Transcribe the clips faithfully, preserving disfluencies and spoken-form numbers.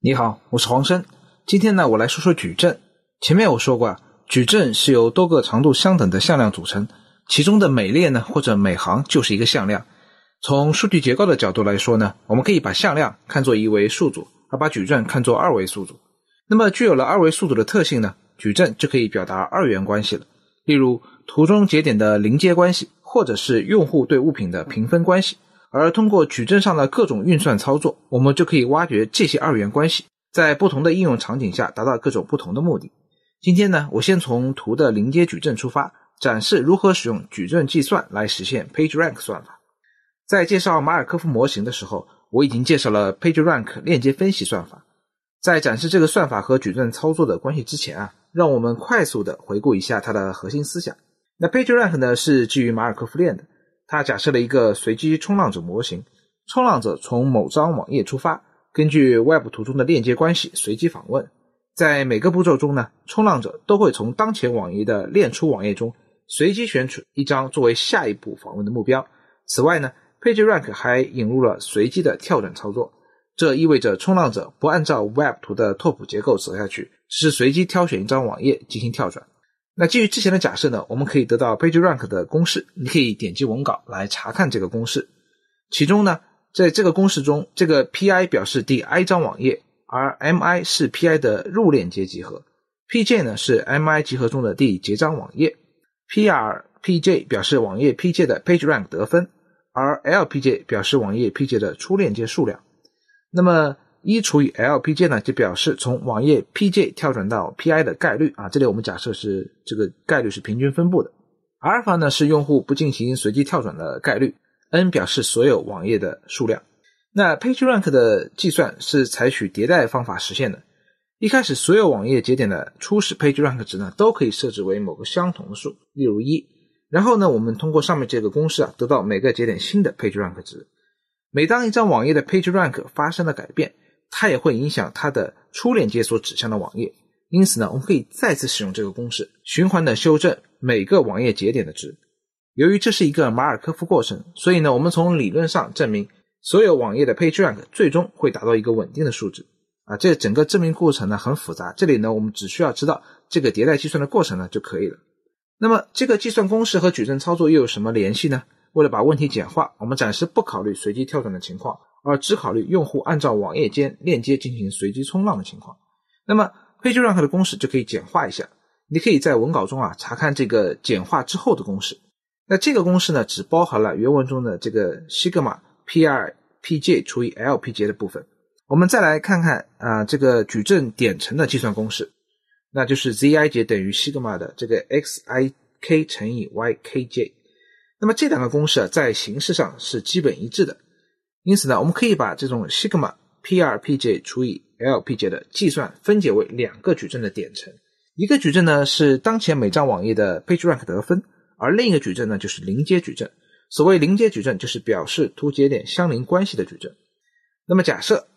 你好，我是黄生。今天呢，我来说说矩阵。前面我说过啊，矩阵是由多个长度相等的向量组成，其中的每列呢或者每行就是一个向量。从数据结构的角度来说呢，我们可以把向量看作一维数组，而把矩阵看作二维数组。那么具有了二维数组的特性呢，矩阵就可以表达二元关系了。例如图中节点的邻接关系，或者是用户对物品的评分关系。而通过矩阵上的各种运算操作，我们就可以挖掘这些二元关系，在不同的应用场景下达到各种不同的目的。今天呢，我先从图的邻接矩阵出发，展示如何使用矩阵计算来实现 PageRank 算法。在介绍马尔科夫模型的时候，我已经介绍了 PageRank 链接分析算法。在展示这个算法和矩阵操作的关系之前啊，让我们快速的回顾一下它的核心思想。那 PageRank 呢是基于马尔科夫链的，它假设了一个随机冲浪者模型，冲浪者从某张网页出发，根据 Web 图中的链接关系随机访问。在每个步骤中呢，冲浪者都会从当前网页的链出网页中随机选取一张作为下一步访问的目标。此外呢， PageRank 还引入了随机的跳转操作，这意味着冲浪者不按照 Web 图的拓扑结构走下去，只是随机挑选一张网页进行跳转。那基于之前的假设呢，我们可以得到 PageRank 的公式，你可以点击文稿来查看这个公式。其中呢，在这个公式中，这个 P I 表示第 i 张网页，而 M I 是 P I 的入链接集合， P J 呢是 M I 集合中的第结张网页， P R、P J 表示网页 P J 的 PageRank 得分，而 L P J 表示网页 P J 的出链接数量。那么一除以 L P J 呢，就表示从网页 P J 跳转到 P I 的概率啊，这里我们假设是这个概率是平均分布的。阿尔法呢是用户不进行随机跳转的概率， N 表示所有网页的数量。那 PageRank 的计算是采取迭代方法实现的。一开始所有网页节点的初始 PageRank 值呢都可以设置为某个相同的数，例如一。然后呢，我们通过上面这个公式啊，得到每个节点新的 PageRank 值。每当一张网页的 PageRank 发生了改变，它也会影响它的出链接所指向的网页。因此呢，我们可以再次使用这个公式，循环的修正每个网页节点的值。由于这是一个马尔科夫过程，所以呢，我们从理论上证明所有网页的 PageRank 最终会达到一个稳定的数值啊。这整个证明过程呢很复杂，这里呢我们只需要知道这个迭代计算的过程呢就可以了。那么这个计算公式和矩阵操作又有什么联系呢？为了把问题简化，我们暂时不考虑随机跳转的情况，而只考虑用户按照网页间链接进行随机冲浪的情况。那么 PageRank 的公式就可以简化一下，你可以在文稿中啊查看这个简化之后的公式。那这个公式呢只包含了原文中的这个西格玛 P R P J 除以 L P J 的部分。我们再来看看啊、呃、这个矩阵点乘的计算公式，那就是 Z I J 等于西格玛的这个 X I K 乘以 Y K J。那么这两个公式啊在形式上是基本一致的。因此呢，我们可以把这种 sigma P R P J 除以 L P J 的计算分解为两个矩阵的点乘。一个矩阵呢是当前每张网页的 PageRank 得分，而另一个矩阵呢就是邻接矩阵。所谓邻接矩阵就是表示图节点相邻关系的矩阵。那么假设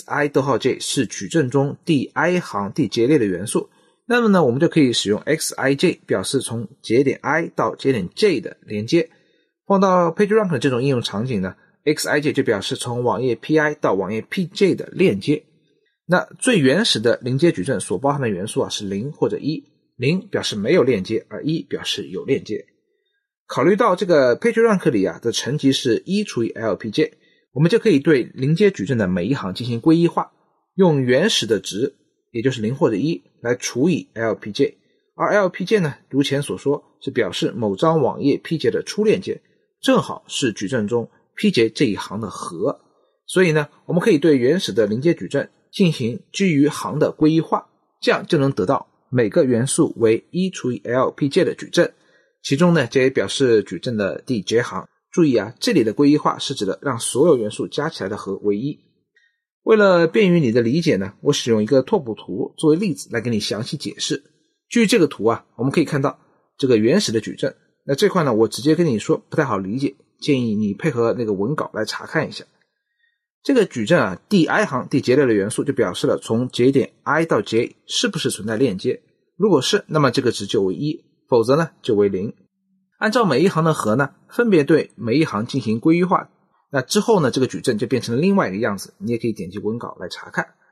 xi_j 是矩阵中第 i 行第节列的元素，那么呢我们就可以使用 xij 表示从节点 i 到节点 j 的连接。放到 PageRank 的这种应用场景呢， xij 就表示从网页 P I 到网页 P J 的链接。那最原始的邻接矩阵所包含的元素啊是零或者一，零表示没有链接，而一表示有链接。考虑到这个 PageRank 里啊的乘积是一除以 L P J， 我们就可以对邻接矩阵的每一行进行归一化，用原始的值也就是零或者一来除以 L P J， 而 L P J 呢如前所说是表示某张网页 P J 的出链接，正好是矩阵中 P J 这一行的和。所以呢，我们可以对原始的邻接矩阵进行基于行的归一化，这样就能得到每个元素为一除以 L P J 的矩阵。其中呢，这也表示矩阵的第节行。注意啊，这里的归一化是指的让所有元素加起来的和为一。为了便于你的理解呢，我使用一个拓扑图作为例子来给你详细解释。基于这个图啊，我们可以看到这个原始的矩阵。那这块呢，我直接跟你说不太好理解，建议你配合那个文稿来查看一下。这个矩阵啊，第 i 行第节列的元素就表示了从节点 i 到 j 是不是存在链接。如果是，那么这个值就为一，否则呢就为零。按照每一行的和呢，分别对每一行进行归一化，那之后呢，这个矩阵就变成了另外一个样子，你也可以点击文稿来查看。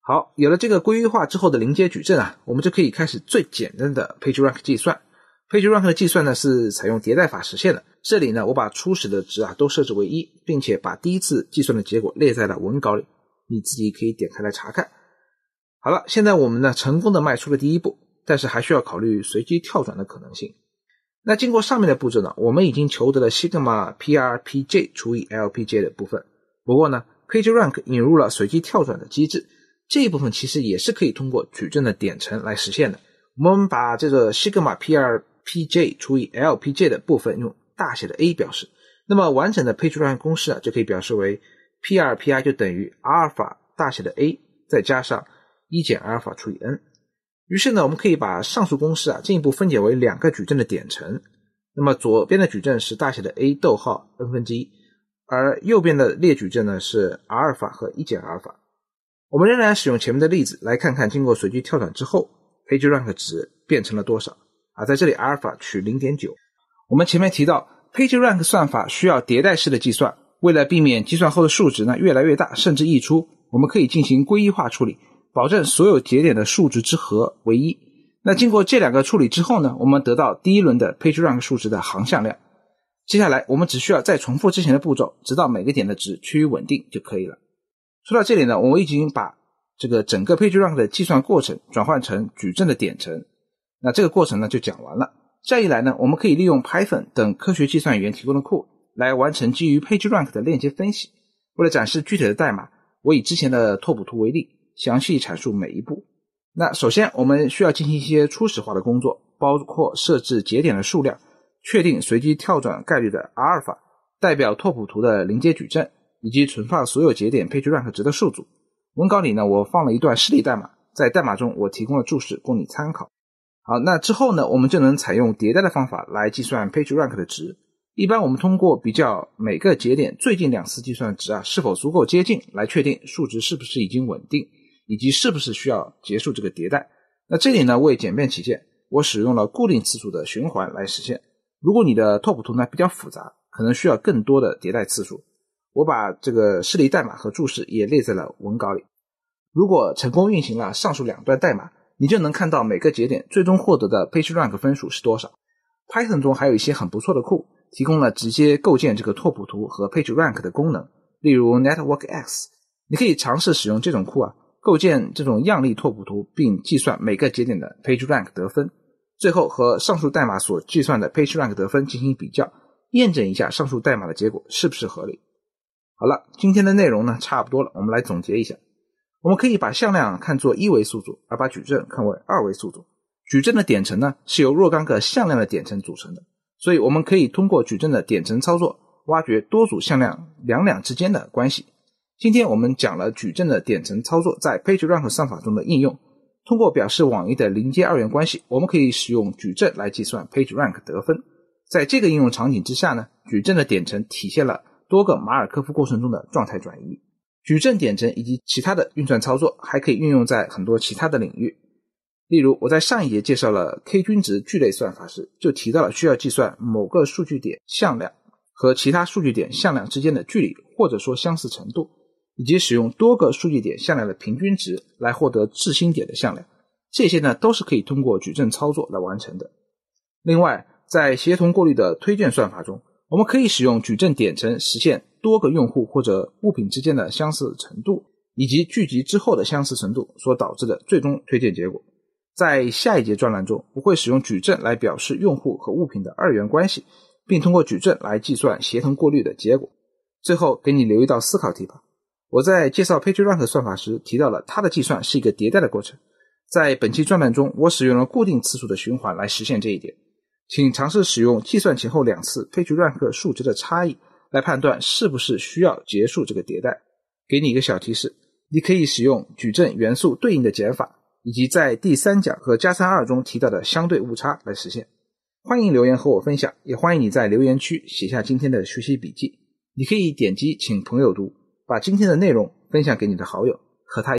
好，有了这个规律化之后的临街矩阵啊，我们就可以开始最简单的 PageRank 计算。PageRank 的计算呢是采用迭代法实现的。这里呢我把初始的值啊都设置为一，并且把第一次计算的结果列在了文稿里，你自己可以点开来查看。好了，现在我们呢成功的迈出了第一步，但是还需要考虑随机跳转的可能性。那经过上面的步骤呢，我们已经求得了 Sigma P R P J 除以 L P J 的部分。不过呢 PageRank 引入了随机跳转的机制，这一部分其实也是可以通过矩阵的点乘来实现的。我们把这个 Sigma P R P J 除以 L P J 的部分用大写的 A 表示，那么完整的 PageRank 公式啊就可以表示为 P R P I 就等于阿尔法大写的 A 再加上一减阿尔法除以 N。 于是呢我们可以把上述公式啊进一步分解为两个矩阵的点乘。那么左边的矩阵是大写的 A 逗号 N 分之一，而右边的列矩阵呢是阿尔法和一减阿尔法。我们仍然使用前面的例子来看看经过随机跳转之后 PageRank 值变成了多少啊，在这里阿尔法取 零点九。 我们前面提到 PageRank 算法需要迭代式的计算，为了避免计算后的数值呢越来越大甚至溢出，我们可以进行归一化处理，保证所有节点的数值之和为一。那经过这两个处理之后呢，我们得到第一轮的 PageRank 数值的航向量。接下来我们只需要再重复之前的步骤，直到每个点的值趋于稳定就可以了。说到这里呢，我们已经把这个整个 PageRank 的计算过程转换成矩阵的点乘，那这个过程呢就讲完了。这样一来呢，我们可以利用 Python 等科学计算语言提供的库来完成基于 PageRank 的链接分析。为了展示具体的代码，我以之前的拓扑图为例，详细阐述每一步。那首先我们需要进行一些初始化的工作，包括设置节点的数量，确定随机跳转概率的阿尔法，代表拓扑图的临街矩阵，以及存放所有节点 PageRank 值的数组。文稿里呢我放了一段示例代码，在代码中我提供了注释供你参考。好，那之后呢我们就能采用迭代的方法来计算 PageRank 的值。一般我们通过比较每个节点最近两次计算的值啊是否足够接近，来确定数值是不是已经稳定，以及是不是需要结束这个迭代。那这里呢为简便起见，我使用了固定次数的循环来实现。如果你的拓扑图呢比较复杂，可能需要更多的迭代次数，我把这个示例代码和注释也列在了文稿里。如果成功运行了上述两段代码，你就能看到每个节点最终获得的 PageRank 分数是多少。 Python 中还有一些很不错的库，提供了直接构建这个拓扑图和 PageRank 的功能，例如 NetworkX。 你可以尝试使用这种库啊，构建这种样例拓扑图，并计算每个节点的 PageRank 得分，最后和上述代码所计算的 PageRank 得分进行比较，验证一下上述代码的结果是不是合理。好了，今天的内容呢差不多了，我们来总结一下。我们可以把向量看作一维数组，而把矩阵看为二维数组。矩阵的点乘呢是由若干个向量的点乘组成的，所以我们可以通过矩阵的点乘操作挖掘多组向量两两之间的关系。今天我们讲了矩阵的点乘操作在 PageRank 算法中的应用。通过表示网页的临街二元关系，我们可以使用矩阵来计算 PageRank 得分。在这个应用场景之下呢，矩阵的点乘体现了多个马尔科夫过程中的状态转移。矩阵点乘以及其他的运算操作还可以运用在很多其他的领域。例如我在上一节介绍了 K 均值聚类算法时，就提到了需要计算某个数据点向量和其他数据点向量之间的距离或者说相似程度，以及使用多个数据点向量的平均值来获得质心点的向量。这些呢都是可以通过矩阵操作来完成的。另外在协同过滤的推荐算法中，我们可以使用矩阵点乘实现多个用户或者物品之间的相似程度，以及聚集之后的相似程度所导致的最终推荐结果。在下一节专栏中，我会使用矩阵来表示用户和物品的二元关系，并通过矩阵来计算协同过滤的结果。最后给你留一道思考题吧。我在介绍 PageRank 算法时提到了它的计算是一个迭代的过程，在本期专栏中我使用了固定次数的循环来实现这一点。请尝试使用计算前后两次 PageRank 数值的差异来判断是不是需要结束这个迭代。给你一个小提示，你可以使用矩阵元素对应的减法，以及在第三讲和加三二中提到的相对误差来实现。欢迎留言和我分享，也欢迎你在留言区写下今天的学习笔记。你可以点击请朋友读，把今天的内容分享给你的好友，和他